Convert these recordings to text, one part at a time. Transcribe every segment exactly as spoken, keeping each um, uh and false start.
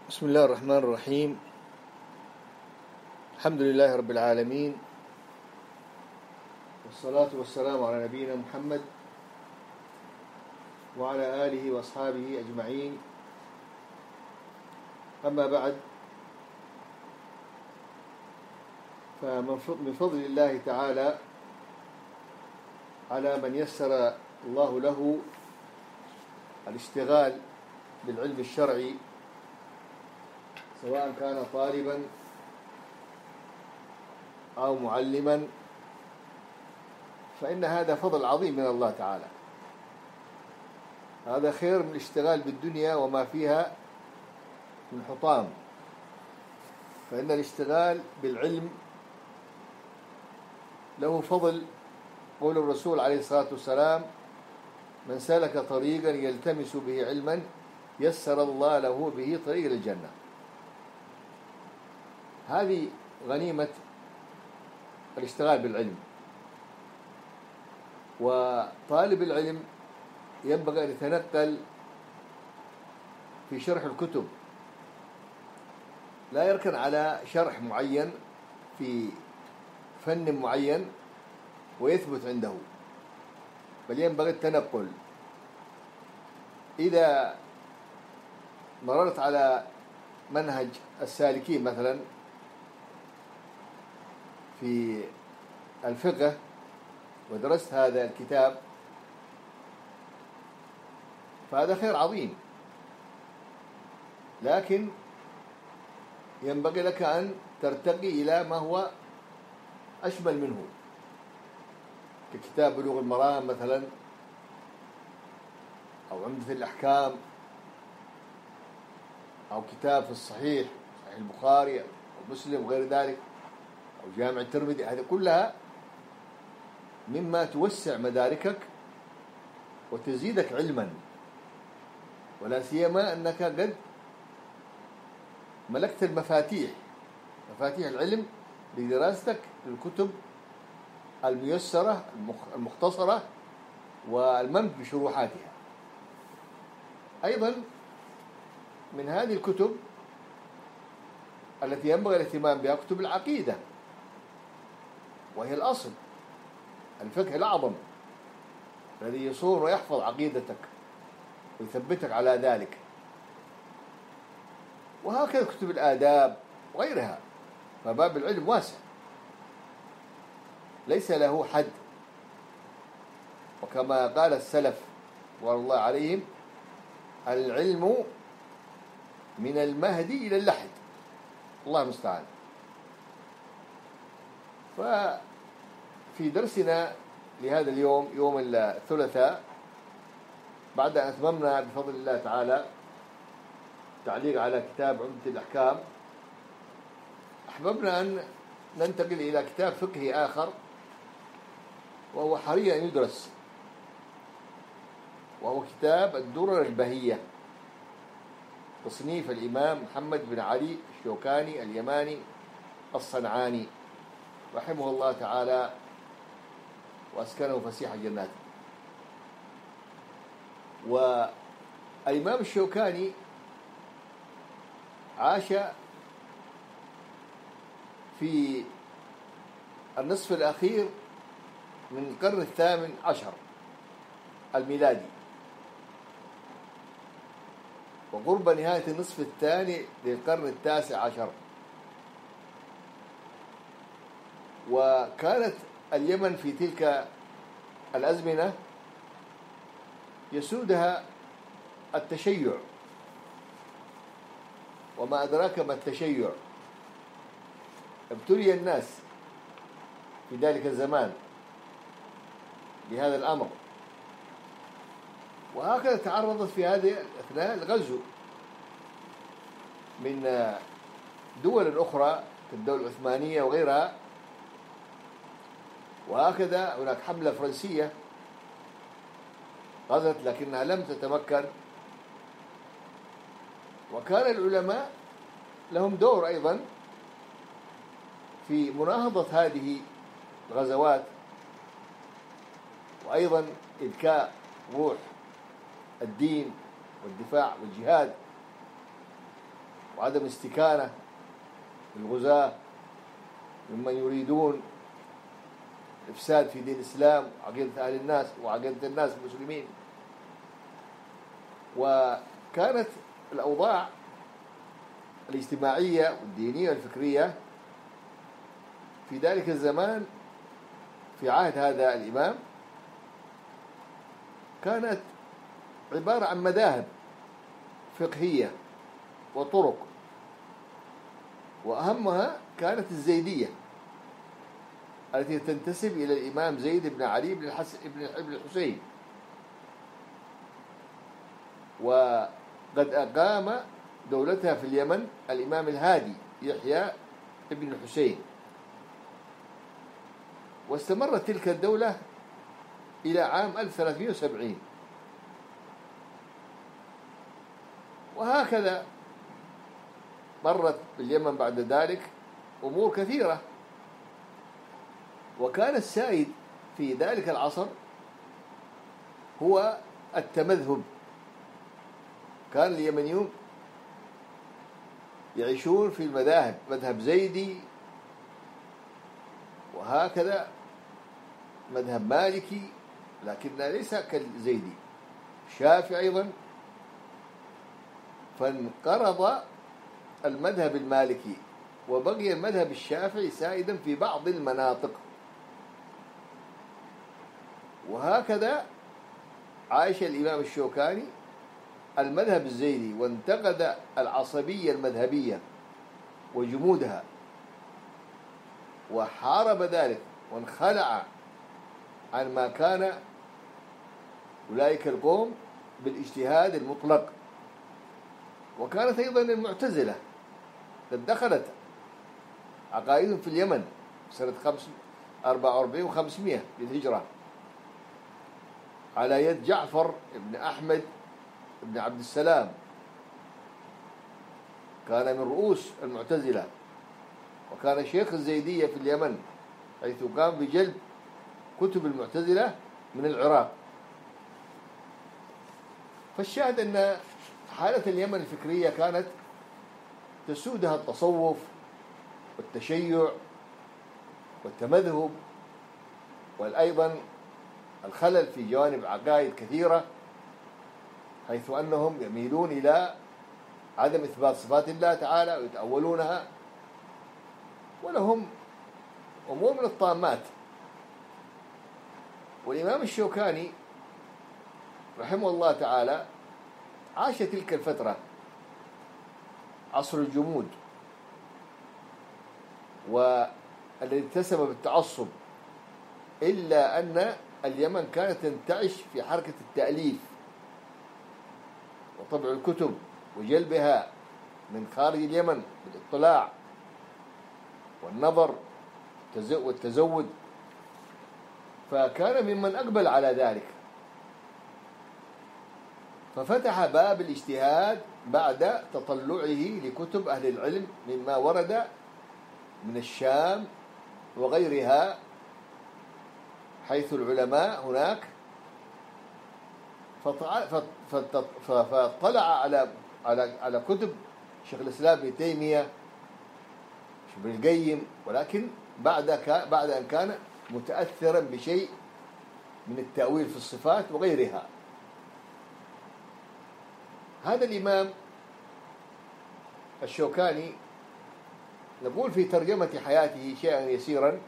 بسم الله الرحمن الرحيم. الحمد لله رب العالمين، والصلاة والسلام على نبينا محمد وعلى آله وأصحابه أجمعين. أما بعد، فمن فضل الله تعالى على من يسر الله له الاشتغال بالعلم الشرعي، سواء كان طالبا أو معلما، فإن هذا فضل عظيم من الله تعالى. هذا خير من الاشتغال بالدنيا وما فيها من حطام. فإن الاشتغال بالعلم له فضل. قول الرسول عليه الصلاة والسلام: من سلك طريقا يلتمس به علما يسر الله له به طريق الجنة. هذه غنيمة الاشتغال بالعلم. وطالب العلم ينبغي أن يتنقل في شرح الكتب، لا يركن على شرح معين في فن معين ويثبت عنده، بل ينبغي التنقل. إذا مررت على منهج السالكين مثلا في الفقه ودرست هذا الكتاب، فهذا خير عظيم، لكن ينبغي لك أن ترتقي إلى ما هو أشمل منه، ككتاب بلوغ المرام مثلا، أو عمدة الأحكام، أو كتاب في الصحيح، صحيح البخاري أو مسلم وغير ذلك، أو جامع الترمذي. هذه كلها مما توسع مداركك وتزيدك علما، ولا سيما أنك قد ملكت المفاتيح مفاتيح العلم بدراستك للكتب الميسرة المختصرة والممت بشروحاتها. أيضا من هذه الكتب التي ينبغي الاهتمام بها كتب العقيدة، وهي الأصل، الفقه الأعظم الذي يصون ويحفظ عقيدتك ويثبتك على ذلك. وهكذا كتب الآداب وغيرها. فباب العلم واسع ليس له حد، وكما قال السلف رضوان الله عليهم: العلم من المهدي إلى اللحد. الله المستعان. ففي درسنا لهذا اليوم، يوم الثلاثاء، بعد أن أتممنا بفضل الله تعالى تعليق على كتاب عمدة الأحكام، أحببنا أن ننتقل إلى كتاب فقهي آخر، وهو حري أن يدرس، وهو كتاب الدرر البهية، تصنيف الإمام محمد بن علي الشوكاني اليماني الصنعاني رحمه الله تعالى وأسكنه فسيح جناته. والإمام الشوكاني عاش في النصف الأخير من القرن الثامن عشر الميلادي، وقرب نهاية النصف الثاني للقرن التاسع عشر. وكانت اليمن في تلك الأزمنة يسودها التشيع، وما أدراك ما التشيع. ابتلي الناس في ذلك الزمان بهذا الأمر، وهكذا تعرضت في هذه الأثناء الغزو من دول أخرى كالدولة العثمانية وغيرها. وهكذا هناك حملة فرنسية غزت لكنها لم تتمكن. وكان العلماء لهم دور أيضا في مناهضة هذه الغزوات، وأيضا إذكاء روح الدين والدفاع والجهاد. وعدم استكانة الغزاة ممن يريدون الإفساد في دين الإسلام وعقيدة أهل الناس وعقيدة الناس المسلمين. وكانت الأوضاع الاجتماعية والدينية والفكرية في ذلك الزمان في عهد هذا الإمام كانت عبارة عن مذاهب فقهية وطرق، وأهمها كانت الزيدية التي تنتسب إلى الإمام زيد بن علي بن الحسن بن الحسين. وقد أقام دولتها في اليمن الإمام الهادي يحيى بن الحسين، واستمرت تلك الدولة إلى عام ألف وثلاثمائة وسبعين. وهكذا مرت باليمن بعد ذلك أمور كثيرة. وكان السائد في ذلك العصر هو التمذهب. كان اليمنيون يعيشون في المذاهب، مذهب زيدي، وهكذا مذهب مالكي لكن ليس كالزيدي، شافعي أيضا. فانقرض المذهب المالكي وبقي المذهب الشافعي سائدا في بعض المناطق. وهكذا عاش الإمام الشوكاني المذهب الزيدي، وانتقد العصبية المذهبية وجمودها، وحارب ذلك وانخلع عن ما كان أولئك القوم بالاجتهاد المطلق. وكانت أيضا المعتزلة قد دخلت عقائدهم في اليمن سنة أربعة وأربعين وخمسمائة للهجرة على يد جعفر بن أحمد بن عبد السلام، كان من رؤوس المعتزلة، وكان شيخ الزيدية في اليمن، حيث قام بجلب كتب المعتزلة من العراق. فالشاهد أن حالة اليمن الفكرية كانت تسودها التصوف والتشيع والتمذهب، وأيضا الخلل في جوانب عقائد كثيرة، حيث أنهم يميلون إلى عدم إثبات صفات الله تعالى ويتأولونها، ولهم أمور من الطامات. والإمام الشوكاني رحمه الله تعالى عاش تلك الفترة، عصر الجمود، والذي اتسم بالتعصب، إلا أن اليمن كانت تنتعش في حركة التأليف وطبع الكتب وجلبها من خارج اليمن بالاطلاع والنظر والتزود، فكان ممن أقبل على ذلك، ففتح باب الاجتهاد بعد تطلعه لكتب أهل العلم مما ورد من الشام وغيرها، حيث العلماء هناك، فاطلع على على على كتب شيخ الإسلام ابن تيمية، ابن القيم، ولكن بعد بعد أن كان متأثرا بشيء من التأويل في الصفات وغيرها. هذا الإمام الشوكاني نقول في ترجمة حياته شيئا يسيرا،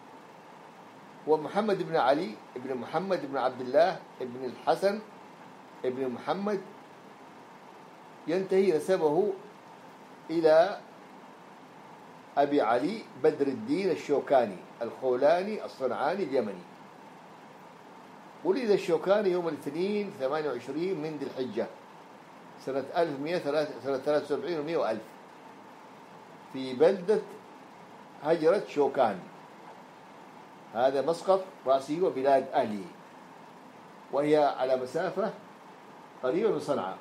ومحمد بن علي بن محمد بن عبد الله بن الحسن بن محمد، ينتهي نسبه إلى أبي علي بدر الدين الشوكاني الخولاني الصنعاني اليمني. ولد الشوكاني يوم الاثنين ثمانية وعشرين من ذي الحجة سنة ألف ومئة وثلاثة وسبعين ومئة وألف في بلدة هجرة شوكان، هذا مسقط رأسه وبلاد أهله، وهي على مسافة قريبة من صنعاء.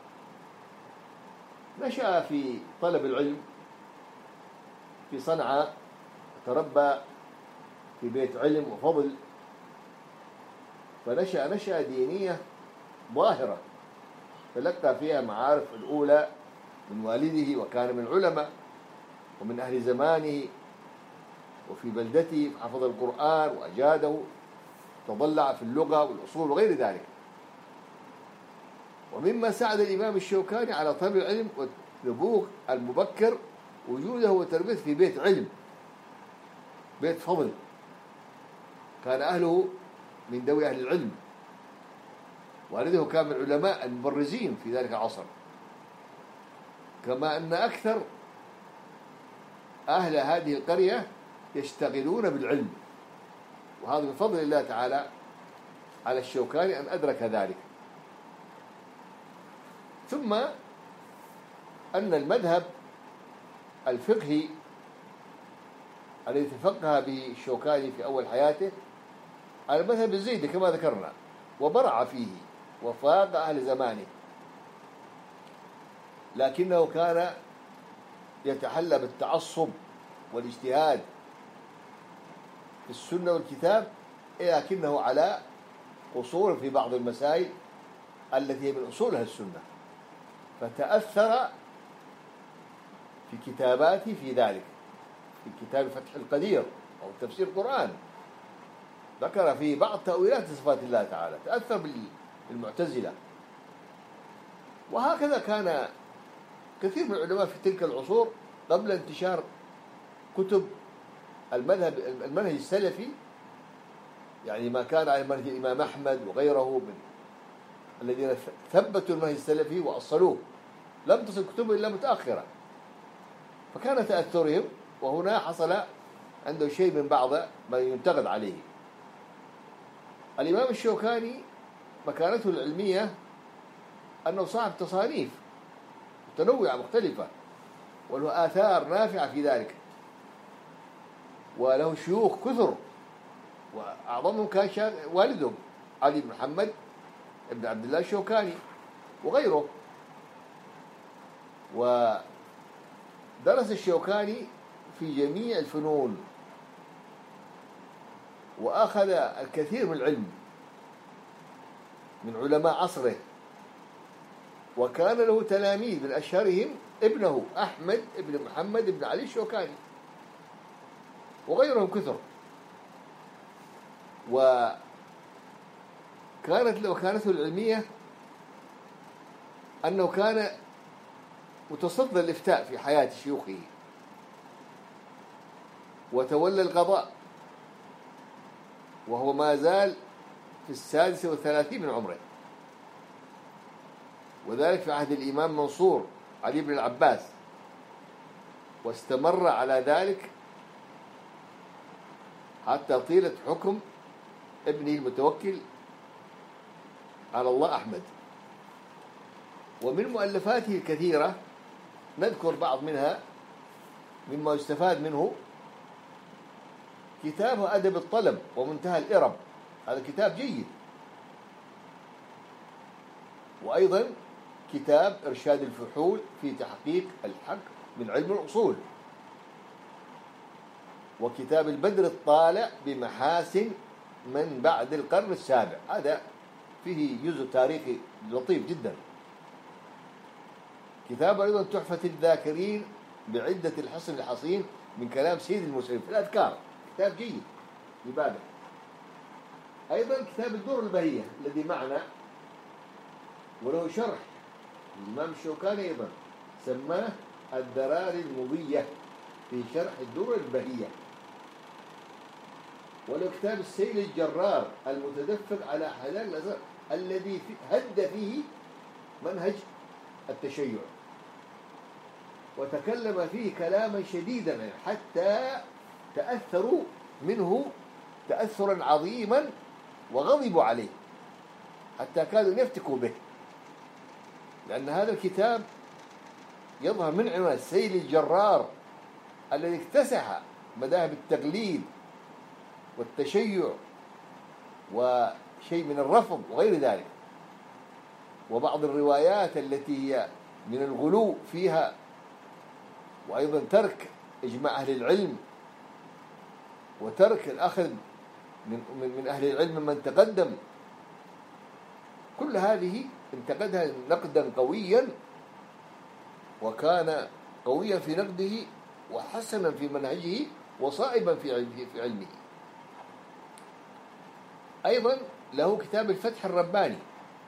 نشأ في طلب العلم في صنعاء، تربى في بيت علم وفضل، فنشأ نشأة دينية ظاهرة، تلقى فيها معارف الأولى من والده، وكان من العلماء ومن أهل زمانه وفي بلدته، حفظ القرآن وأجاده، تضلع في اللغة والأصول وغير ذلك. ومما ساعد الإمام الشوكاني على طلب العلم والنبوغ المبكر وجوده وتربيته في بيت علم، بيت فضل، كان أهله من ذوي أهل العلم. والده كان من العلماء المبرزين في ذلك العصر، كما أن أكثر أهل هذه القرية يشتغلون بالعلم، وهذا من فضل الله تعالى على الشوكاني أن أدرك ذلك. ثم أن المذهب الفقهي الذي تفقه به الشوكاني في أول حياته على المذهب الزيدي كما ذكرنا، وبرع فيه وفاق أهل زمانه، لكنه كان يتحلى بالتعصب والاجتهاد في السنة والكتاب، لكنه على قصور في بعض المسائل التي من أصولها السنة، فتأثر في كتاباته في ذلك. في كتاب فتح القدير أو تفسير القرآن ذكر فيه بعض تأويلات صفات الله تعالى، تأثر بالمعتزلة. وهكذا كان كثير من العلماء في تلك العصور قبل انتشار كتب المذهب المنهج السلفي، يعني ما كان على منهج الإمام أحمد وغيره من الذين ثبتوا المنهج السلفي وأصلوه، لم تصل كتبه إلا متأخرة، فكان تأثرهم، وهنا حصل عنده شيء من بعض ما ينتقد عليه. الإمام الشوكاني مكانته العلمية أنه صاحب تصانيف متنوعة مختلفة، وله آثار نافعة في ذلك، وله شيوخ كثر، وأعظمهم كان والده علي بن محمد ابن عبد الله الشوكاني وغيره. ودرس الشوكاني في جميع الفنون، وأخذ الكثير من العلم من علماء عصره، وكان له تلاميذ من أشهرهم ابنه أحمد ابن محمد ابن علي الشوكاني وغيرهم كثر. وكانت له كانته العلمية أنه كان متصدر الإفتاء في حياة شيوخه، وتولى القضاء وهو ما زال في السادسة والثلاثين من عمره، وذلك في عهد الإمام منصور علي بن العباس، واستمر على ذلك حتى طيلة حكم ابنه المتوكل على الله أحمد. ومن مؤلفاته الكثيرة نذكر بعض منها مما يستفاد منه: كتاب أدب الطلب ومنتهى الإرب، هذا كتاب جيد. وأيضا كتاب إرشاد الفحول في تحقيق الحق من علم الأصول، وكتاب البدر الطالع بمحاسن من بعد القرن السابع، هذا فيه جزء تاريخي لطيف جدا. كتاب أيضا تحفة الذاكرين بعدة الحصن الحصين من كلام سيد المسلمين في الأذكار، كتاب جيد لبابه. أيضا كتاب الدور البهية الذي معنا وله شرح الإمام الشوكاني أيضا سماه الدرار المضية في شرح الدور البهية. وله كتاب السيل الجرار المتدفق على حلال الأزهر الذي هد فيه منهج التشيع، وتكلم فيه كلاما شديدا حتى تأثروا منه تأثرا عظيما وغضبوا عليه، حتى كادوا يفتكوا به، لأن هذا الكتاب يظهر من عنوان السيل الجرار الذي اكتسح مذاهب التقليد والتشيع وشيء من الرفض وغير ذلك، وبعض الروايات التي هي من الغلو فيها، وأيضا ترك إجماع أهل العلم وترك الأخذ من من أهل العلم من تقدم. كل هذه انتقدها نقدا قويا وكان قويا في نقده وحسنا في منهجه وصائبا في علمه. أيضا له كتاب الفتح الرباني.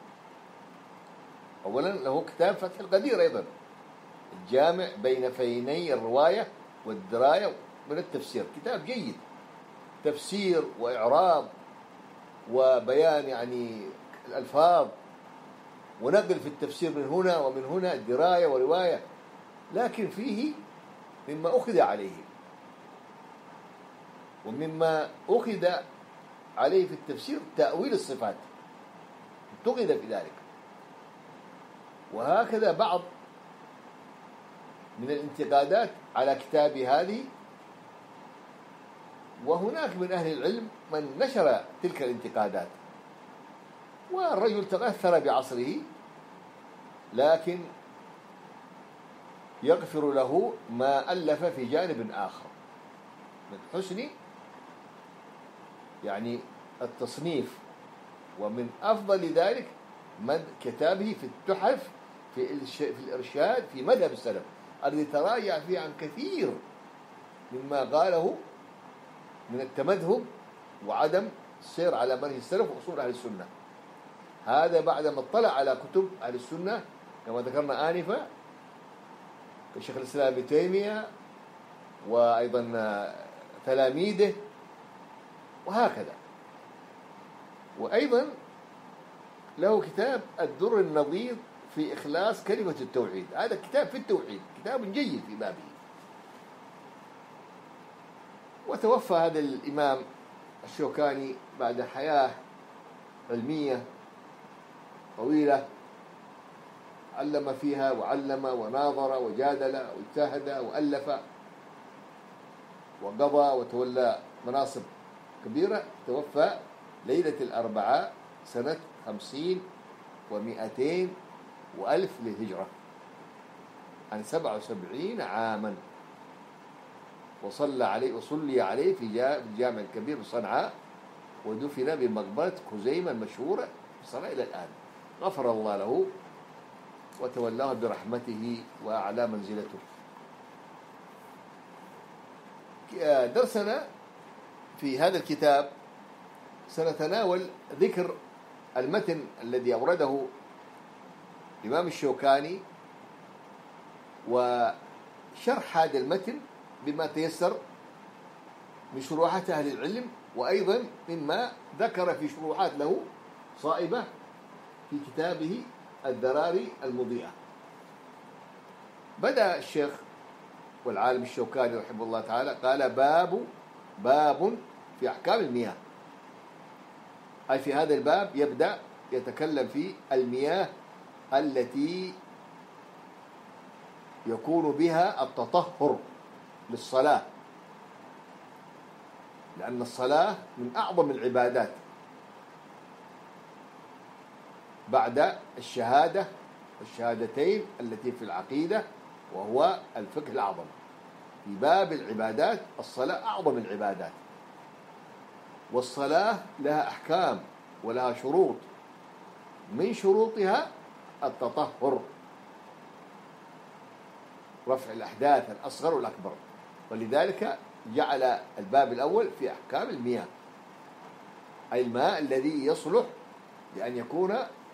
أولا له كتاب فتح القدير أيضا، الجامع بين فيني الرواية والدراية من التفسير، كتاب جيد، تفسير وإعراب وبيان يعني الألفاظ ونقل في التفسير من هنا ومن هنا، دراية ورواية، لكن فيه مما أخذ عليه ومما أخذ عليه في التفسير تأويل الصفات، انتقد في ذلك. وهكذا بعض من الانتقادات على كتاب هذه، وهناك من أهل العلم من نشر تلك الانتقادات، والرجل تأثر بعصره، لكن يغفر له ما ألف في جانب آخر من حسن يعني التصنيف. ومن أفضل ذلك من كتابه في التحف في في الإرشاد في مذهب السلف، الذي تراجع فيه عن كثير مما قاله من التمذهب وعدم السير على منهج السلف وأصول أهل السنة. هذا بعدما اطلع على كتب أهل السنة كما ذكرنا آنفا كشيخ الإسلام ابن تيمية وأيضا تلاميذه وهكذا. وأيضا له كتاب الدر النضيد في إخلاص كلمة التوحيد، هذا كتاب في التوحيد، كتاب جيد في بابه. وتوفى هذا الإمام الشوكاني بعد حياة علمية طويلة، علم فيها وعلم وناظر وجادل واجتهد وألف وقضى وتولى مناصب كبيرة. توفى ليلة الأربعاء سنة خمسين ومئتين وألف للهجرة، عن سبعة وسبعين عاما، وصلى عليه وصلي عليه في الجامع الكبير بصنعاء، ودفن بمقبرة خزيمة المشهورة في صنعاء إلى الآن. غفر الله له وتولاه برحمته وأعلى منزلته. درسنا في هذا الكتاب سنتناول ذكر المتن الذي أورده الإمام الشوكاني وشرح هذا المتن بما تيسر من شروحات أهل العلم، وأيضا مما ذكر في شروحات له صائبة في كتابه الذراري المضيئة. بدأ الشيخ والعالم الشوكاني رحمه الله تعالى قال: باب باب في أحكام المياه، أي في هذا الباب يبدأ يتكلم في المياه التي يكون بها التطهر للصلاة، لأن الصلاة من أعظم العبادات بعد الشهادة الشهادتين التي في العقيدة، وهو الفقه الأعظم. في باب العبادات الصلاة أعظم العبادات، والصلاة لها أحكام ولها شروط، من شروطها التطهر، رفع الأحداث الأصغر والأكبر. ولذلك جعل الباب الأول في أحكام المياه، أي الماء الذي يصلح لأن يكون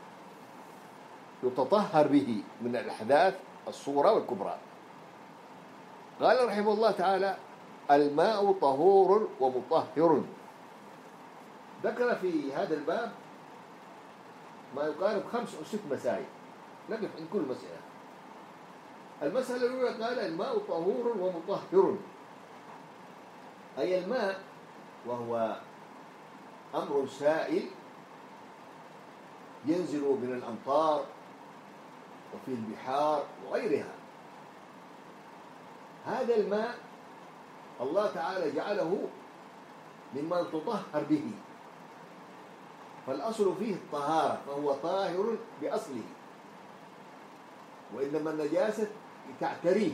يتطهر به من الأحداث الصغرى والكبرى. قال رحمه الله تعالى: الماء طهور ومطهر. ذكر في هذا الباب ما يقارب خمس أو ست مسائل، نقف عند كل مسألة. المسألة الأولى قال: الماء طهور ومطهر، أي الماء وهو أمر سائل ينزل من الأمطار وفي البحار وغيرها. هذا الماء الله تعالى جعله مما تطهر به، فالأصل فيه الطهارة، فهو طاهر بأصله، وإنما النجاسة تعتريه،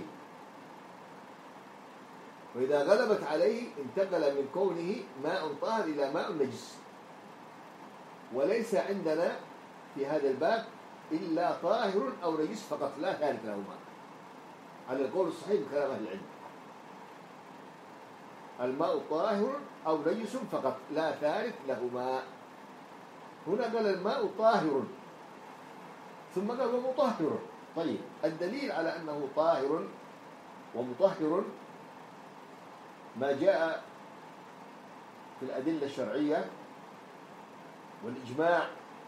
وإذا غلبت عليه انتقل من كونه ماء طاهر إلى ماء نجس. وليس عندنا في هذا الباب إلا طاهر أو نجس فقط، لا ثالث لهما. على القول الصحيح من كلام أهل العلم. الماء طاهر أو نجس فقط، لا ثالث لهما. هنا قال الماء طاهر، ثم قال ومطهر. طيب، الدليل على أنه طاهر ومطهر ما جاء في الأدلة الشرعية والإجماع.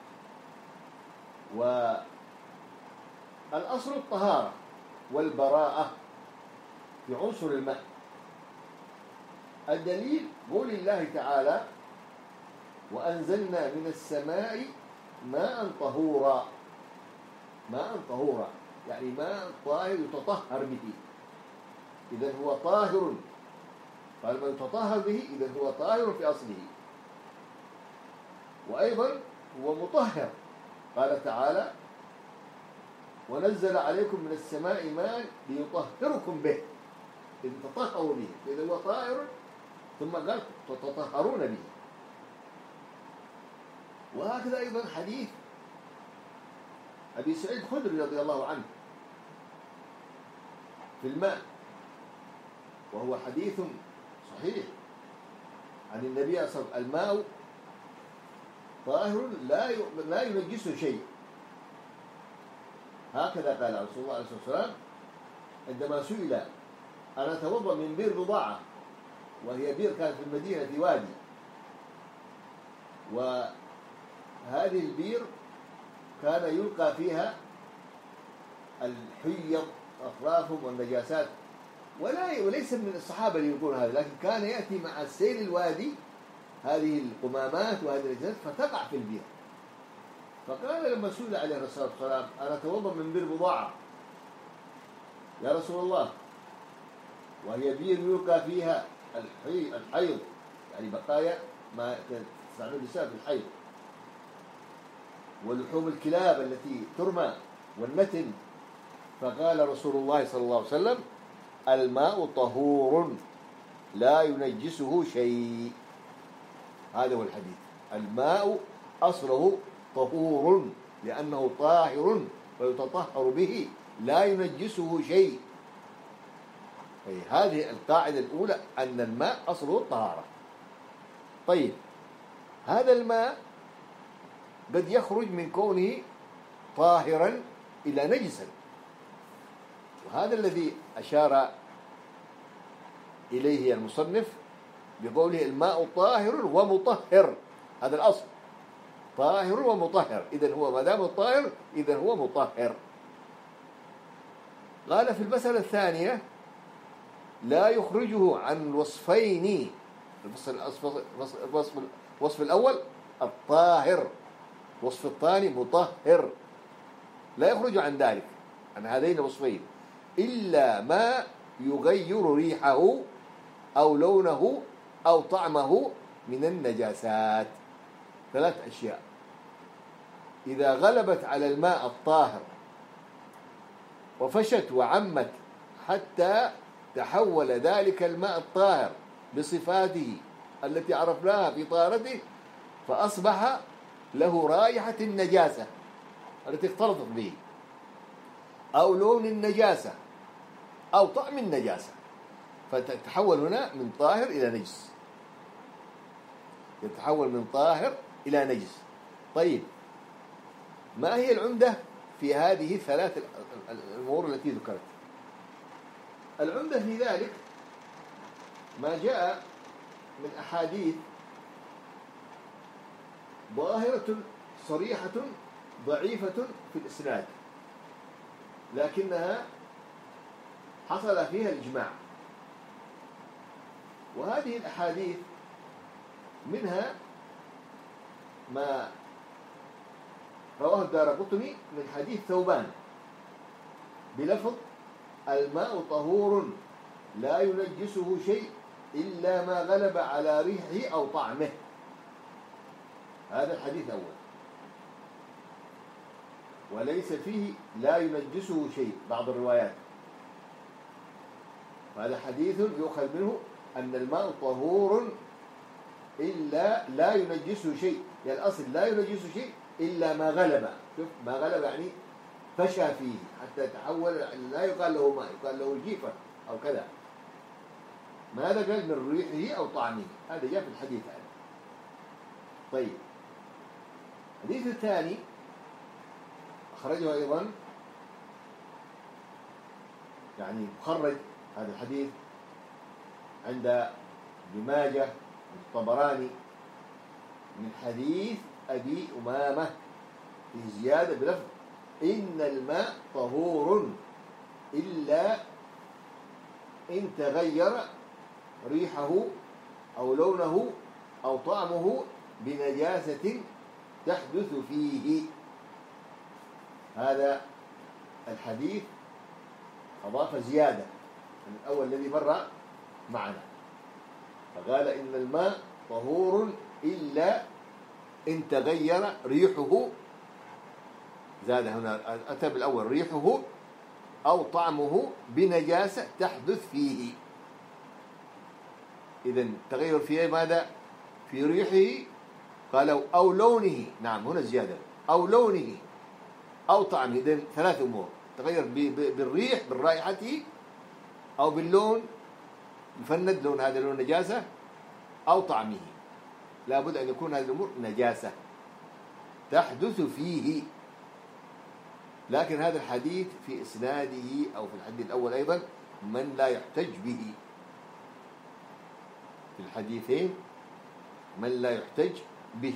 والأصل الطهارة والبراءة في عنصر الماء. الدليل قول الله تعالى وأنزلنا من السماء ماء طهورا. ماء طهورا يعني ماء طاهر يتطهر به، إذن هو طاهر. فلما يتطهر به إذن هو طاهر في أصله. وأيضا هو مطهر، قال تعالى ونزل عليكم من السماء ماء ليطهركم به، إذن تطهروا به، إذن هو طاهر ثم قال تتطهرون به. وهكذا أيضا حديث أبي سعيد الخدري رضي الله عنه في الماء، وهو حديث صحيح عن النبي صلى الله عليه وسلم: الماء طاهر لا لا ينجسه شيء. هكذا قال رسول الله عليه الصلاة والسلام عندما سئل: أنا أتوضأ من بئر بضاعة، وهي بئر كانت في المدينة في وادي، وهذه البئر كان يلقى فيها الحيض أطرافهم والنجاسات، ولا وليس من الصحابة اللي يقولون هذا، لكن كان يأتي مع سيل الوادي هذه القمامات وهذه النجاسات فتقع في البئر. فقال لما سئل عليه الصلاة والسلام: أنا أتوضأ من بئر بضاعة يا رسول الله، وهي بئر يلقى فيها الحيض، يعني بقايا ما تستعمل النساء في الحيض، ولحوم الكلاب التي ترمى والنتن. فقال رسول الله صلى الله عليه وسلم: الماء طهور لا ينجسه شيء. هذا هو الحديث. الماء أصله طهور لأنه طاهر ويتطهر به، لا ينجسه شيء. أي هذه القاعدة الأولى، أن الماء أصله الطهارة. طيب، هذا الماء قد يخرج من كونه طاهرا إلى نجسا، وهذا الذي أشار إليه المصنف بقوله الماء طاهر ومطهر. هذا الأصل، طاهر ومطهر، إذن هو ما دام طاهر إذن هو مطهر. قال في المسألة الثانية: لا يخرجه عن الوصفين. الوصف الأول الطاهر، الوصف الثاني مطهر، لا يخرج عن ذلك، عن هذين الوصفين، إلا ما يغير ريحه أو لونه أو طعمه من النجاسات. ثلاث أشياء إذا غلبت على الماء الطاهر وفشت وعمت حتى تحول ذلك الماء الطاهر بصفاته التي عرفناها في طهارته، فأصبح له رائحة النجاسة التي اختلطت به، أو لون النجاسة، أو طعم النجاسة، فتتحول هنا من طاهر إلى نجس، يتحول من طاهر إلى نجس. طيب، ما هي العمدة في هذه الثلاث الأمور التي ذكرت؟ العمدة في ذلك ما جاء من أحاديث ظاهرة صريحة ضعيفة في الإسناد، لكنها حصل فيها الإجماع. وهذه الأحاديث منها ما رواه الدارقطني من حديث ثوبان بلفظ: الماء طهور لا ينجسه شيء إلا ما غلب على ريحه أو طعمه. هذا الحديث أول، وليس فيه لا ينجسه شيء بعض الروايات. هذا حديث يؤخذ منه أن الماء طهور إلا لا ينجسه شيء، يعني الأصل لا ينجسه شيء إلا ما غلب. شوف، ما غلب يعني فشى فيه حتى تحول، لا يقال له ماء، يقال له جيفة أو كذا. ماذا قال؟ من ريحه أو طعمه، هذا جاء في الحديث هذا. طيب الحديث الثاني أخرجه أيضا، يعني مخرج هذا الحديث عند ابن ماجه والطبراني من حديث أبي أمامة في زيادة بلفظ إن الماء طهور إلا إن تغير ريحه أو لونه أو طعمه بنجاسة تحدث فيه. هذا الحديث أضاف زيادة من الأول الذي مر معنا، فقال إن الماء طهور إلا إن تغير ريحه، زاد هنا أتى بالأول ريحه أو طعمه بنجاسة تحدث فيه. إذن تغير فيه ماذا؟ في ريحه قالوا أو لونه، نعم هنا زيادة، أو لونه أو طعمه. إذن ثلاث أمور، تغير بالريح بالرائحة، أو باللون مفند لون، هذا لون نجاسة، أو طعمه. لابد أن يكون هذه الأمور نجاسة تحدث فيه. لكن هذا الحديث في إسناده أو في الحديث الأول أيضا من لا يحتج به، في الحديثين من لا يحتج به.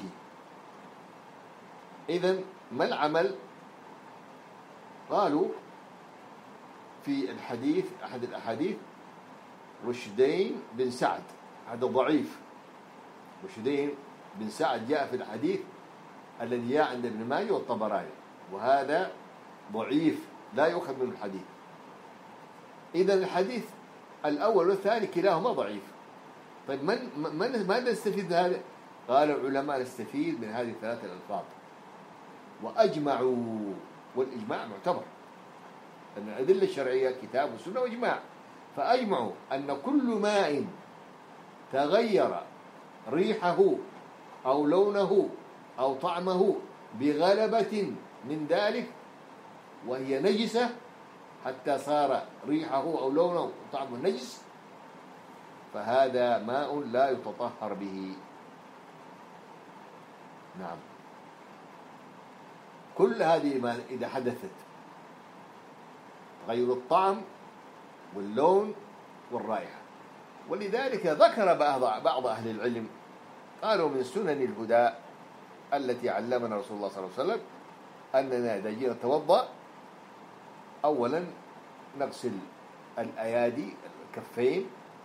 إذن ما العمل؟ قالوا في الحديث أحد الأحاديث رشدين بن سعد، هذا ضعيف. رشدين بن سعد جاء في الحديث الذي جاء عند ابن ماجه والطبراني، وهذا ضعيف لا يؤخذ من الحديث. إذا الحديث الأول والثاني كلاهما ضعيف. طيب من من ماذا نستفيد من هذا؟ قال العلماء نستفيد من هذه الثلاثة الألفاظ، وأجمعوا، والإجماع معتبر أن الأدلة الشرعية كتاب وسنة وإجماع، فأجمعوا أن كل ماء تغير ريحه أو لونه أو طعمه بغلبة من ذلك وهي نجسة حتى صار ريحه أو لونه وطعمه نجس، فهذا ماء لا يتطهر به. نعم، كل هذه ما إذا حدثت تغير الطعم واللون والرائحة. ولذلك ذكر بعض أهل العلم قالوا من سنن الهدى التي علمنا رسول الله صلى الله عليه وسلم أننا إذا جينا نتوضأ أولا نغسل الأيادي الكفين،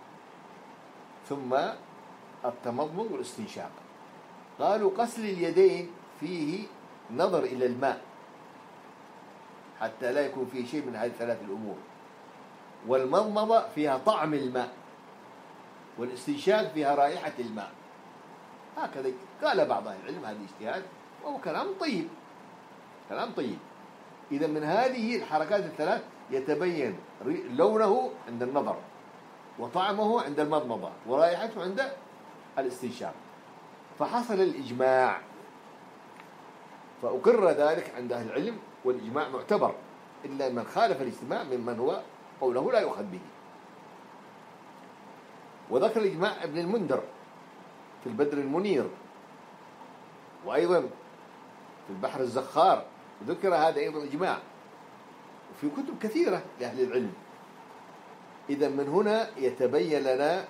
ثم التمضمض والاستنشاق. قالوا غسل اليدين فيه نظر إلى الماء حتى لا يكون فيه شيء من هذه الثلاث الأمور، والمضمضة فيها طعم الماء، والاستنشاق فيها رائحة الماء. هكذا قال بعض أهل العلم، هذا اجتهاد وهو كلام طيب، كلام طيب. إذا من هذه الحركات الثلاث يتبين لونه عند النظر، وطعمه عند المضمضة، ورائحته عند الاستنشاق، فحصل الإجماع، فأقر ذلك عند أهل العلم، والإجماع معتبر، إلا من خالف الاجتماع ممن هو قوله لا يؤخذ به. وذكر الإجماع ابن المنذر في البدر المنير، وأيضا في البحر الزخار ذكر هذا أيضا إجماع، وفي كتب كثيرة لأهل العلم. إذا من هنا يتبين لنا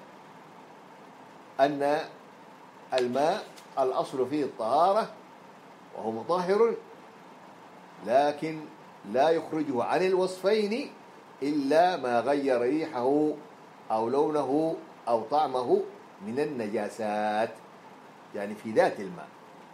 أن الماء الأصل فيه الطهارة وهو مطهر، لكن لا يخرجه عن الوصفين إلا ما غير ريحه أو لونه أو طعمه من النجاسات، يعني في ذات الماء.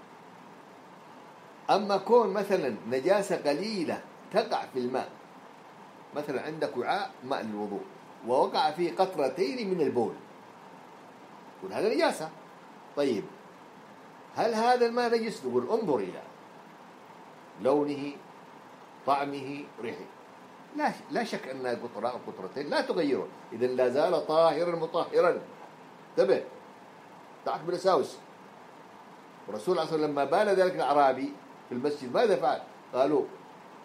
أما كون مثلا نجاسة قليلة تقع في الماء، مثلا عندك وعاء ماء للوضوء ووقع فيه قطرتين من البول، يقول هذا نجاسة. طيب هل هذا الماء نجس؟ نقول انظر إلى لونه، طعمه، ريحه. لا لا شك أن القطرة أو قطرتين لا تغيره، إذا لا زال طاهرا مطهرا. انتبه، تعك بالأساوس. والرسول صلى الله عليه وسلم لما بال ذلك الأعرابي في المسجد ماذا فعل؟ قالوا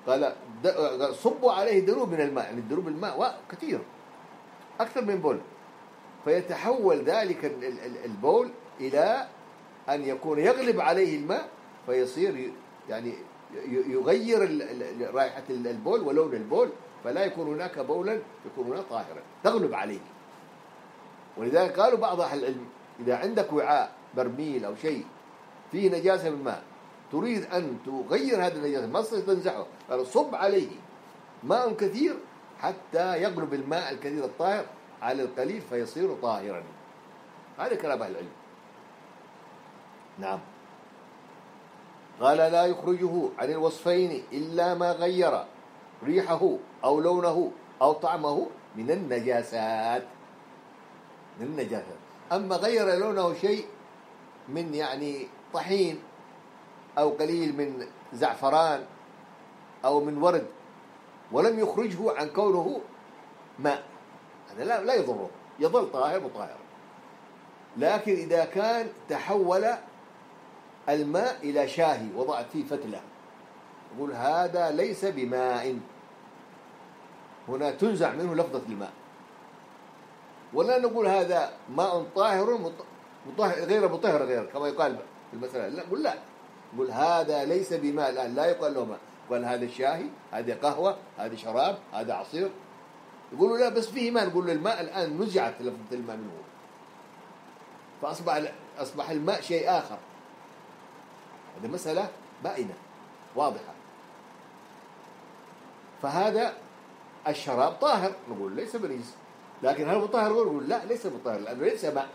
قال صبوا عليه دروب من الماء، يعني الدروب الماء كثير أكثر من بول، فيتحول ذلك البول إلى أن يكون يغلب عليه الماء، فيصير يعني يغير رائحة البول ولون البول، فلا يكون هناك بولا، يكون هناك طاهرا تغلب عليه. ولذلك قالوا بعض أهل العلم إذا عندك وعاء برميل أو شيء فيه نجاسة من الماء تريد أن تغير هذه النجاسة ما تنزعه، قالوا صب عليه ماء كثير حتى يغلب الماء الكثير الطاهر على القليل فيصير طاهرا. هذا كلام أهل العلم. نعم. قال لا يخرجه عن الوصفين إلا ما غير ريحه أو لونه أو طعمه من النجاسات، من النجاسات. أما غير لونه شيء من يعني طحين أو قليل من زعفران أو من ورد ولم يخرجه عن كونه ماء، هذا لا لا يضره، يظل طاهر مطهر. لكن إذا كان تحول الماء إلى شاهي وضعت فيه فتلة، يقول هذا ليس بماء، هنا تنزع منه لفظة الماء. ولا نقول هذا ماء طاهر مطهر غير مطهر غير كما يقال في المسألة، لا نقول لا، نقول هذا ليس بماء الآن، لا يقال له ماء، قال هذا الشاهي، هذه قهوة، هذا شراب، هذا عصير. يقولوا لا بس فيه ماء، نقول الماء الآن نزعت لفظة الماء منه، فأصبح أصبح الماء شيء آخر. هذه مسألة بائنة واضحة. فهذا الشراب طاهر نقول ليس بنجس، لكن هل مطهر؟ نقول لا ليس مطهر لأنه ليس ماء.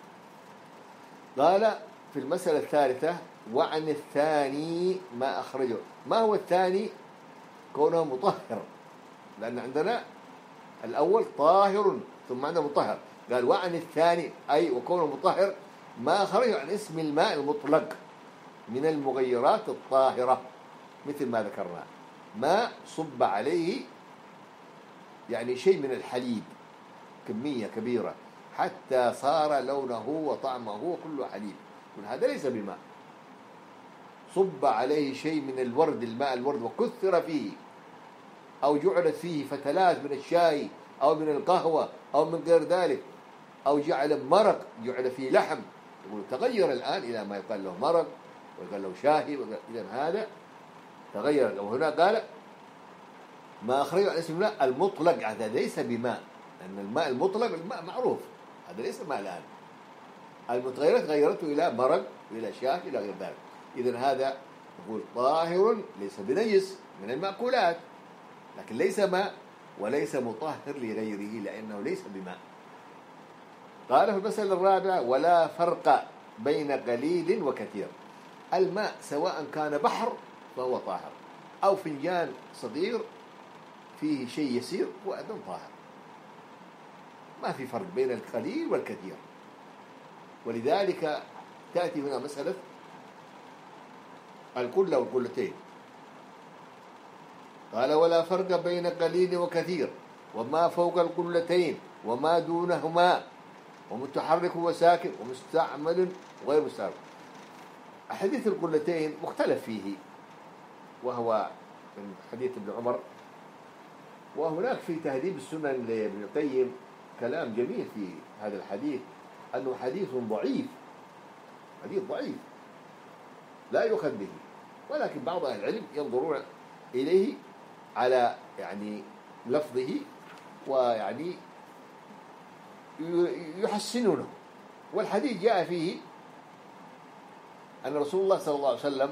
قال في المسألة الثالثة وعن الثاني ما أخرجه. ما هو الثاني؟ كونه مطهر، لأن عندنا الأول طاهر ثم عندنا مطهر. قال وعن الثاني أي وكونه مطهر ما أخرجه عن اسم الماء المطلق من المغيرات الطاهرة، مثل ما ذكرنا ماء صب عليه يعني شيء من الحليب كمية كبيرة حتى صار لونه وطعمه كله حليب، هذا ليس بماء. صب عليه شيء من الورد، الماء الورد وكثر فيه أو جعلت فيه فتلات من الشاي أو من القهوة أو من غير ذلك، أو جعل مرق جعل فيه لحم، يقول تغير الآن إلى ما يقال له مرق ويقال له شاهي، إذن هذا تغير. وهنا قال ما أخرجه عن اسم الماء المطلق، هذا ليس بماء، لأن الماء المطلق الماء معروف، هذا ليس ماء الآن. المتغيرات غيرته إلى مرق وإلى شاه إلى غير ذلك. إذن هذا يقول طاهر ليس بنجس من المأكولات، لكن ليس ماء وليس مطهر لغيره لأنه ليس بماء. قال في المسألة الرابعة ولا فرق بين قليل وكثير. الماء سواء كان بحر فهو طاهر أو فنجان صغير فيه شيء يسير هو أيضا طاهر، ما في فرق بين القليل والكثير. ولذلك تأتي هنا مسألة القلة والقلتين. قال ولا فرق بين قليل وكثير وما فوق القلتين وما دونهما ومتحرك وساكن ومستعمل وغير مستعمل. حديث القلتين مختلف فيه، وهو من حديث ابن عمر. وهناك في تهذيب السنن لابن القيم كلام جميل في هذا الحديث، أنه حديث ضعيف، حديث ضعيف لا يؤخذ به، ولكن بعض أهل العلم ينظرون إليه على يعني لفظه ويعني يحسنونه. والحديث جاء فيه أن رسول الله صلى الله عليه وسلم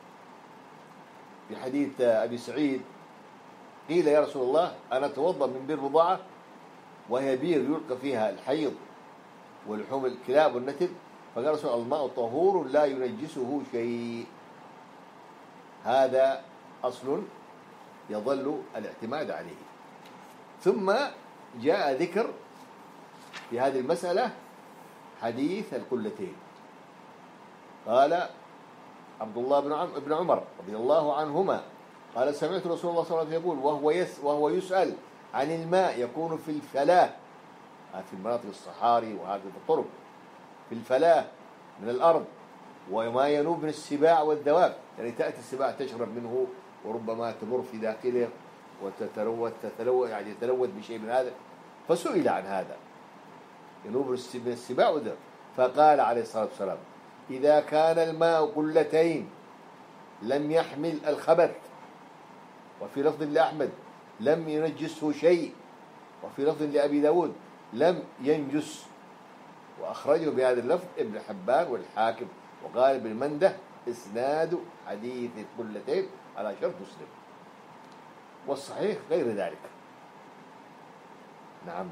في حديث أبي سعيد قيل يا رسول الله أنا أتوضأ من بئر بضاعة وهي بئر يلقى فيها الحيض ولحوم الكلاب والنتن، فقال رسول الله الماء طهور لا ينجسه شيء. هذا أصل يظل الاعتماد عليه. ثم جاء ذكر في هذه المسألة حديث القلتين. قال عبد الله بن عمر رضي الله عنهما قال سمعت رسول الله صلى الله عليه وسلم يقول وهو, يس وهو يسأل عن الماء يكون في الفلاة، في المناطق الصحاري وهذه الطرق، في الفلاة من الأرض، وما ينوب من السباع والذواب، يعني تأتي السباع تشرب منه وربما تمر في داخله وتتلوث تتلوث يعني يتلوث بشيء من هذا. فسئل عن هذا ينوب من السباع وذر، فقال عليه الصلاة والسلام: إذا كان الماء قلتين لم يحمل الخبث، وفي لفظ لأحمد لم ينجسه شيء، وفي لفظ لأبي داود لم ينجس، وأخرجه بهذا اللفظ ابن حبان والحاكم، وقال ابن منده إسناد حديث القلتين على شرط مسلم، والصحيح غير ذلك. نعم.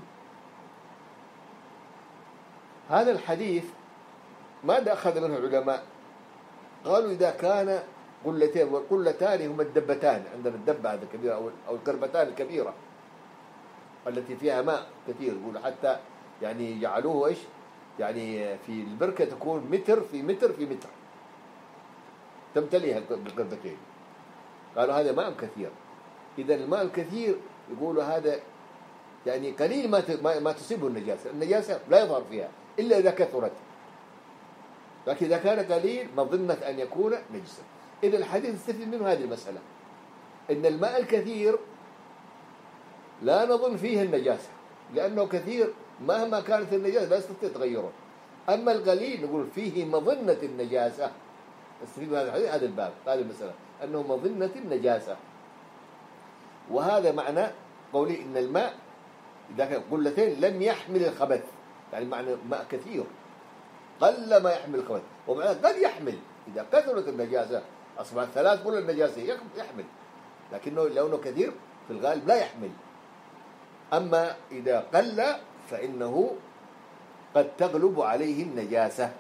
هذا الحديث ماذا أخذ منه العلماء؟ قالوا إذا كان قلتين، والقلتان هما الدبتان، عندنا الدبة هذه الكبيرة أو القربتان الكبيرة التي فيها ماء كثير، يقولوا حتى يعني جعلوه إيش يعني في البركة تكون متر في متر في متر تمتليها بالقربتين. قالوا هذا ماء كثير. إذا الماء الكثير يقولوا هذا يعني قليل ما ما تصيبه النجاسة، النجاسة لا يظهر فيها إلا إذا كثرت، لكن إذا كان قليل مظنة أن يكون نجسا. إذا الحديث يستفيد منه هذه المسألة، إن الماء الكثير لا نظن فيه النجاسة، لأنه كثير مهما كانت النجاسة لا يستطيع تغيره. أما القليل نقول فيه مظنة النجاسة. نستفيد من هذا الحديث هذا الباب، هذه المسألة أنه مظنة النجاسة. وهذا معنى قولي إن الماء إذا كان قلتين لم يحمل الخبث، يعني معنى ماء كثير قل ما يحمل الخبث، ومعنى قد يحمل إذا كثرت النجاسة أصبحت ثلاث قل النجاسة يحمل، لكنه لونه كثير في الغالب لا يحمل. أما إذا قل فإنه قد تغلب عليه النجاسة.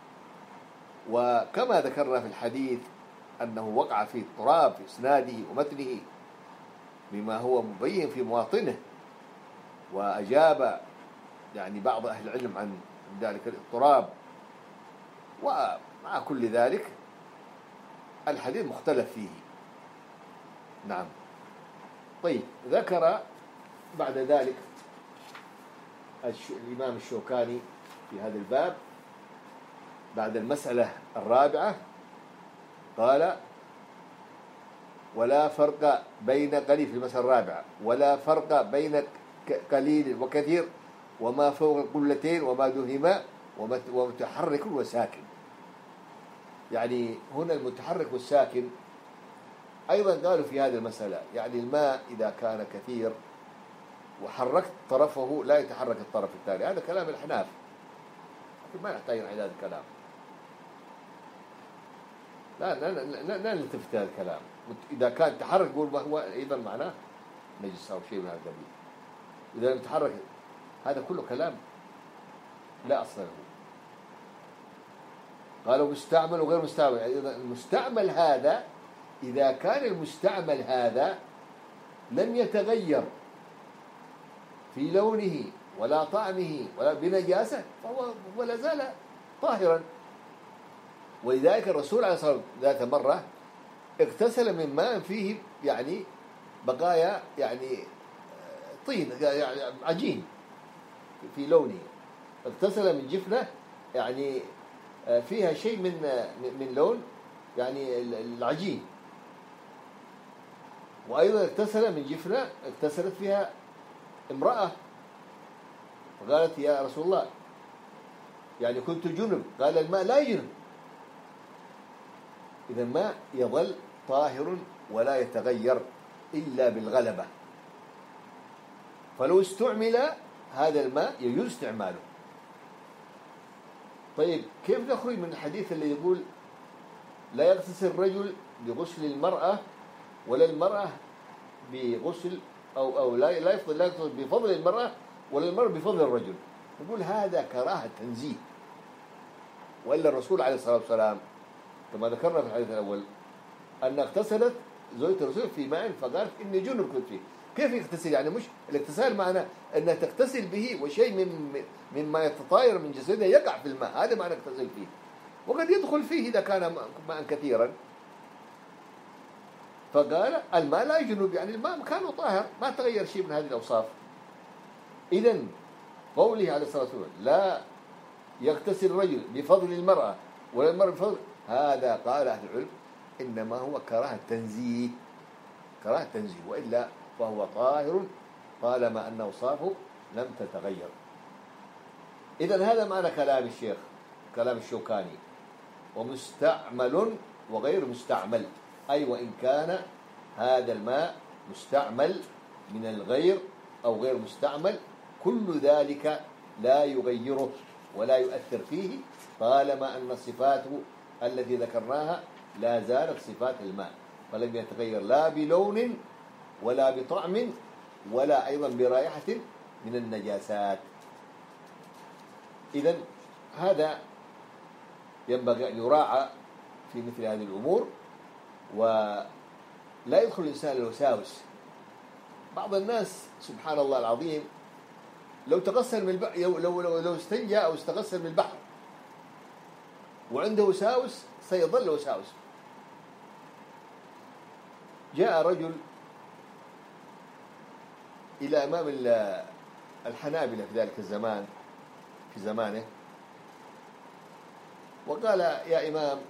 وكما ذكرنا في الحديث أنه وقع في اضطراب في إسناده ومتنه بما هو مبين في مواطنه، وأجاب يعني بعض أهل العلم عن ذلك الاضطراب، ومع كل ذلك الحديث مختلف فيه. نعم. طيب، ذكر بعد ذلك الإمام الشوكاني في هذا الباب بعد المسألة الرابعة قال: ولا فرق بين قليل، في المسألة الرابعة ولا فرق بين قليل وكثير وما فوق القلتين وما دونهما ومتحرك وساكن. يعني هنا المتحرك والساكن أيضا قالوا في هذه المسألة، يعني الماء إذا كان كثير وحركت طرفه لا يتحرك الطرف الثاني، هذا كلام الأحناف، لكن ما نحتاج إلى هذا الكلام، لا لا لا لا نلتفت هذا الكلام. إذا كان تحرك قول هو أيضا معناه نجس أو شيء من هذا القبيل. إذا لم يتحرك هذا كله كلام لا أصل له. قالوا مستعمل وغير مستعمل، يعني المستعمل هذا إذا كان المستعمل هذا لم يتغير في لونه ولا طعمه ولا بنجاسة فهو ولا زال طاهرا. ولذلك الرسول عليه الصلاة والسلام ذات مرة اغتسل من ماء فيه يعني بقايا يعني طين يعني عجين في لونه، اغتسل من جفنة يعني فيها شيء من من لون يعني العجين. وأيضا اغتسل من جفنة اغتسلت فيها امرأة فقالت: يا رسول الله يعني كنت جنب، قال: الماء لا يجنب. إذا الماء يظل طاهر ولا يتغير إلا بالغلبة، فلو استعمل هذا الماء يجوز استعماله. طيب، كيف نخرج من الحديث اللي يقول لا يغتسل الرجل بغسل المرأة ولا المرأة بغسل أو أو لا لا يفضل لا يغتسل بفضل المرأة ولا المرأة بفضل الرجل؟ نقول هذا كراهة تنزيه. وإلا الرسول عليه الصلاة والسلام كما ذكرنا في الحديث الأول أن اغتسلت زوجة الرسول في ماء فقالت إني جنب كنت فيه. كيف يغتسل؟ يعني مش الاغتسال معناه أنها تغتسل به وشيء من مما يتطاير من جسدها يقع في الماء، هذا معنى اغتسل فيه. وقد يدخل فيه إذا كان ماء كثيرا. فقال الماء لا يجنب، يعني الماء كان طاهر ما تغير شيء من هذه الأوصاف. إذن قوله عليه الصلاة والسلام لا يغتسل الرجل بفضل المرأة ولا المرأة بفضل، هذا قال أهل العلم إنما هو كراهة تنزيه، كراهة تنزيه، وإلا فهو طاهر طالما أن أوصافه لم تتغير. إذن هذا معنى كلام الشيخ، كلام الشوكاني. ومستعمل وغير مستعمل، أي وإن كان هذا الماء مستعمل من الغير أو غير مستعمل، كل ذلك لا يغيره ولا يؤثر فيه طالما أن صفاته التي ذكرناها لا زالت صفات الماء، ولم يتغير لا بلون ولا بطعم ولا أيضا برائحة من النجاسات. إذن هذا ينبغي أن يراعى في مثل هذه الأمور، ولا يدخل الإنسان الوساوس. بعض الناس سبحان الله العظيم لو تغسل من البحر، لو, لو, لو, لو استنجى أو استغسل من البحر وعنده وساوس سيظل وساوس. جاء رجل إلى أمام الحنابلة في ذلك الزمان في زمانه وقال: يا إمام،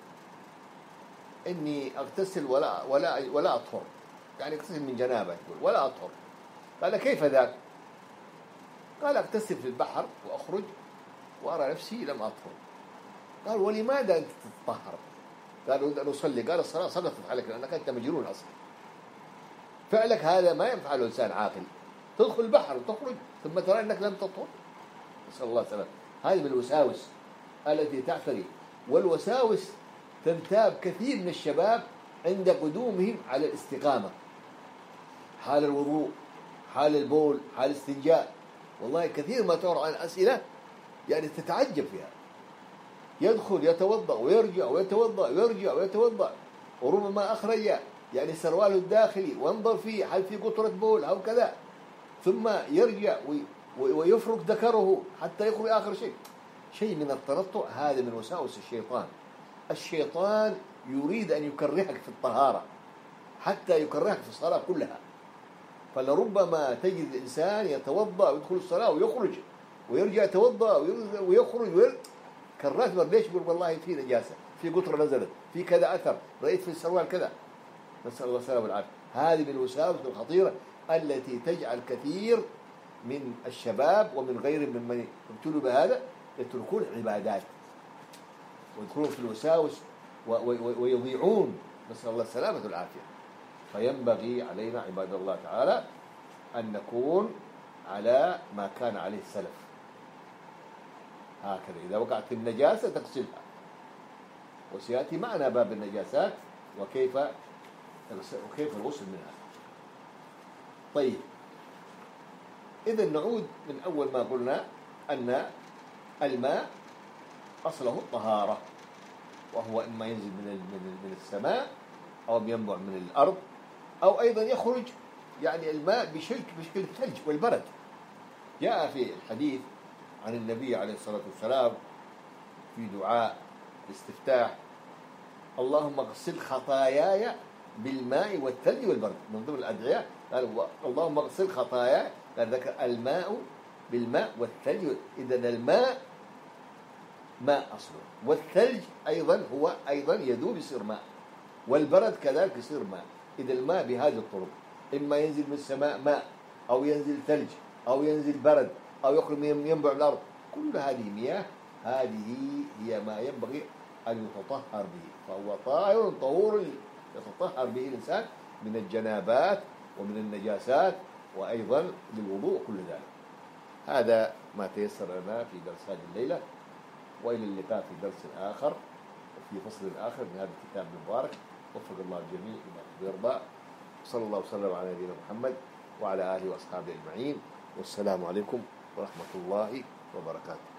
إني أغتسل ولا ولا ولا أطهر، يعني أغتسل من جنابة يقول ولا أطهر. قال: كيف ذاك؟ قال: أغتسل في البحر وأخرج وأرى نفسي لم أطهر. قال: ولماذا أنت تتطهر؟ قال: أريد أن أصلي. قال: الصلاة سقطت عليك لأنك أنت مجنون أصلا، فعلك هذا ما يفعله إنسان عاقل، تدخل البحر وتخرج ثم ترى أنك لم تطهر. نسأل الله السلامة. هذه من الوساوس التي تعتري، والوساوس تنتاب كثير من الشباب عند قدومهم على الاستقامة، حال الوضوء، حال البول، حال الاستنجاء. والله كثير ما تعرض عن أسئلة يعني تتعجب فيها. يدخل يتوضأ ويرجع ويتوضأ ويرجع ويتوضأ، وربما أخرج يعني سرواله الداخلي وانظر فيه هل في قطرة بول أو كذا، ثم يرجع ويفرك ذكره حتى يخرج آخر شيء. شيء من التنطع. هذا من وساوس الشيطان. الشيطان يريد أن يكرهك في الطهارة حتى يكرهك في الصلاة كلها. فلربما تجد الإنسان يتوضأ ويدخل الصلاة ويخرج ويرجع يتوضأ ويخرج ويرجع كرات. ليش؟ يقول: والله في نجاسة، في قطرة نزلت، في كذا أثر، رأيت في السروال كذا. نسأل الله السلامة والعافية. هذه من الوساوس الخطيرة التي تجعل كثير من الشباب ومن غيرهم ممن يبتلوا بهذا يتركون العبادات ويدخلون في الوساوس ويضيعون. نسأل الله السلامة والعافية. فينبغي علينا عباد الله تعالى أن نكون على ما كان عليه السلف. هكذا إذا وقعت النجاسة تغسلها، وسيأتي معنا باب النجاسات وكيف وكيف الغسل منها. طيب، إذن نعود من أول ما قلنا أن الماء أصله الطهارة، وهو إما ينزل من من السماء أو ينبع من الأرض، أو أيضا يخرج يعني الماء بشكل بشكل الثلج والبرد. جاء في الحديث عن النبي عليه الصلاة والسلام في دعاء الاستفتاح: اللهم اغسل خطاياي بالماء والثلج والبرد. من ضمن الأدعية قال: اللهم اغسل خطاياي، قال ذكر الماء بالماء والثلج. إذا الماء ماء أصله، والثلج أيضا هو أيضا يذوب يصير ماء، والبرد كذلك يصير ماء. إذا الماء بهذه الطرق، إما ينزل من السماء ماء، أو ينزل ثلج، أو ينزل برد، أو يخرج من ينبع من الأرض. كل هذه مياه، هذه هي ما ينبغي أن يتطهر به، فهو طاهر طهور يتطهر به الإنسان من الجنابات ومن النجاسات، وأيضا للوضوء كل ذلك. هذا ما تيسر لنا في درس هذه الليلة، وإلى اللقاء في درس آخر وفي فصل آخر من هذا الكتاب المبارك. وفق الله الجميع لما يرضى. صلى الله وسلم على نبينا محمد وعلى آله وأصحابه أجمعين، والسلام عليكم ورحمة الله وبركاته.